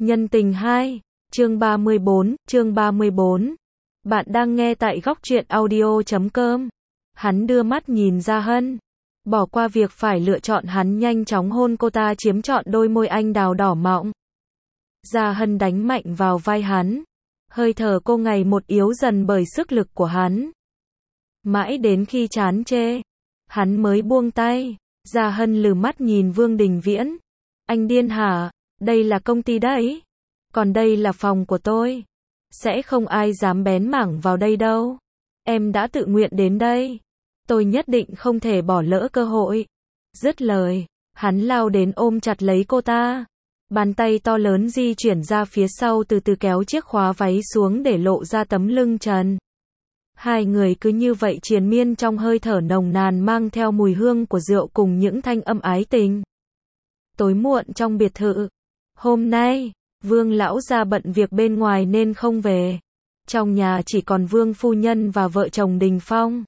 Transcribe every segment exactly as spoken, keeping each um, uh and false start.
Nhân tình hai, chương ba mươi bốn, chương ba mươi bốn. Bạn đang nghe tại góc truyện audio chấm com. Hắn đưa mắt nhìn Gia Hân. Bỏ qua việc phải lựa chọn, hắn nhanh chóng hôn cô ta, chiếm trọn đôi môi anh đào đỏ mọng. Gia Hân đánh mạnh vào vai hắn. Hơi thở cô ngày một yếu dần bởi sức lực của hắn. Mãi đến khi chán chê, hắn mới buông tay. Gia Hân lừ mắt nhìn Vương Đình Viễn. Anh điên hả? Đây là công ty đấy. Còn đây là phòng của tôi. Sẽ không ai dám bén mảng vào đây đâu. Em đã tự nguyện đến đây. Tôi nhất định không thể bỏ lỡ cơ hội. Dứt lời, hắn lao đến ôm chặt lấy cô ta. Bàn tay to lớn di chuyển ra phía sau, từ từ kéo chiếc khóa váy xuống để lộ ra tấm lưng trần. Hai người cứ như vậy triền miên trong hơi thở nồng nàn mang theo mùi hương của rượu cùng những thanh âm ái tình. Tối muộn trong biệt thự. Hôm nay, Vương lão gia bận việc bên ngoài nên không về. Trong nhà chỉ còn Vương phu nhân và vợ chồng Đình Phong.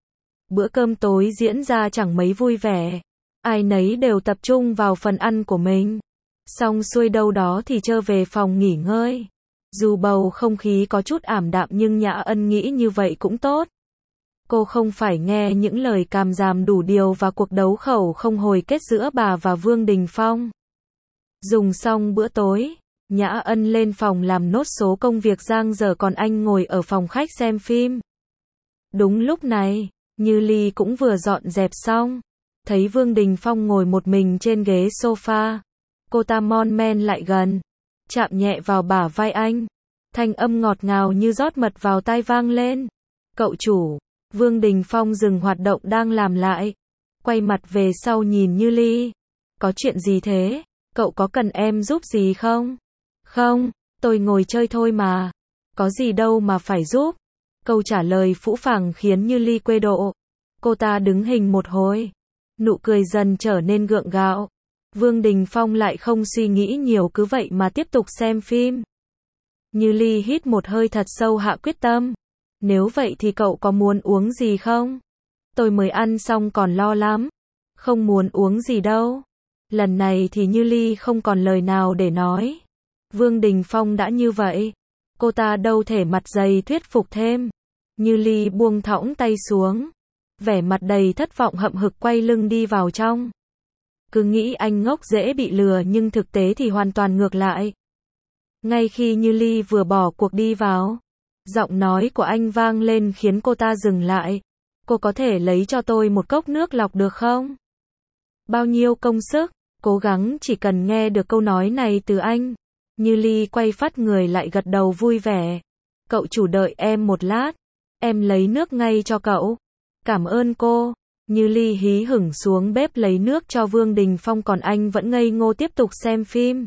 Bữa cơm tối diễn ra chẳng mấy vui vẻ. Ai nấy đều tập trung vào phần ăn của mình. Xong xuôi đâu đó thì trở về phòng nghỉ ngơi. Dù bầu không khí có chút ảm đạm nhưng Nhã Ân nghĩ như vậy cũng tốt. Cô không phải nghe những lời càm ràm đủ điều và cuộc đấu khẩu không hồi kết giữa bà và Vương Đình Phong. Dùng xong bữa tối, Nhã Ân lên phòng làm nốt số công việc dang dở, còn anh ngồi ở phòng khách xem phim. Đúng lúc này, Như Ly cũng vừa dọn dẹp xong. Thấy Vương Đình Phong ngồi một mình trên ghế sofa. Cô ta mon men lại gần, chạm nhẹ vào bả vai anh. Thanh âm ngọt ngào như rót mật vào tai vang lên. Cậu chủ. Vương Đình Phong dừng hoạt động đang làm lại. Quay mặt về sau nhìn Như Ly. Có chuyện gì thế? Cậu có cần em giúp gì không? Không, tôi ngồi chơi thôi mà. Có gì đâu mà phải giúp. Câu trả lời phũ phàng khiến Như Ly quê độ. Cô ta đứng hình một hồi. Nụ cười dần trở nên gượng gạo. Vương Đình Phong lại không suy nghĩ nhiều, cứ vậy mà tiếp tục xem phim. Như Ly hít một hơi thật sâu, hạ quyết tâm. Nếu vậy thì cậu có muốn uống gì không? Tôi mới ăn xong còn lo lắm. Không muốn uống gì đâu. Lần này thì Như Ly không còn lời nào để nói. Vương Đình Phong đã như vậy, cô ta đâu thể mặt dày thuyết phục thêm. Như Ly buông thõng tay xuống, vẻ mặt đầy thất vọng hậm hực quay lưng đi vào trong. Cứ nghĩ anh ngốc dễ bị lừa nhưng thực tế thì hoàn toàn ngược lại. Ngay khi Như Ly vừa bỏ cuộc đi vào, giọng nói của anh vang lên khiến cô ta dừng lại. Cô có thể lấy cho tôi một cốc nước lọc được không? Bao nhiêu công sức, cố gắng chỉ cần nghe được câu nói này từ anh. Như Ly quay phát người lại gật đầu vui vẻ. Cậu chủ đợi em một lát. Em lấy nước ngay cho cậu. Cảm ơn cô. Như Ly hí hửng xuống bếp lấy nước cho Vương Đình Phong, còn anh vẫn ngây ngô tiếp tục xem phim.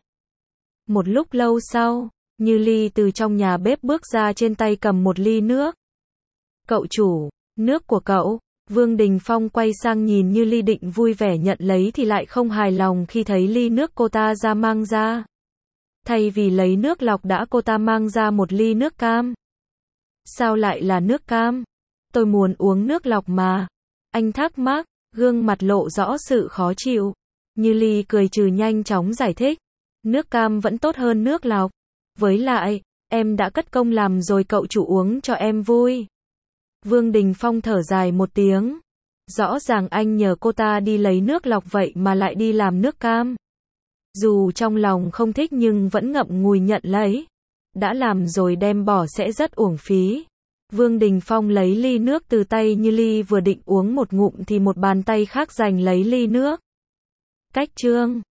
Một lúc lâu sau, Như Ly từ trong nhà bếp bước ra, trên tay cầm một ly nước. Cậu chủ, nước của cậu. Vương Đình Phong quay sang nhìn Như Ly định vui vẻ nhận lấy thì lại không hài lòng khi thấy ly nước cô ta ra mang ra. Thay vì lấy nước lọc đã cô ta mang ra một ly nước cam. Sao lại là nước cam? Tôi muốn uống nước lọc mà. Anh thắc mắc, gương mặt lộ rõ sự khó chịu. Như Ly cười trừ nhanh chóng giải thích. Nước cam vẫn tốt hơn nước lọc. Với lại, em đã cất công làm rồi, cậu chủ uống cho em vui. Vương Đình Phong thở dài một tiếng. Rõ ràng anh nhờ cô ta đi lấy nước lọc vậy mà lại đi làm nước cam. Dù trong lòng không thích nhưng vẫn ngậm ngùi nhận lấy. Đã làm rồi đem bỏ sẽ rất uổng phí. Vương Đình Phong lấy ly nước từ tay Như Ly, vừa định uống một ngụm thì một bàn tay khác giành lấy ly nước. Cách chương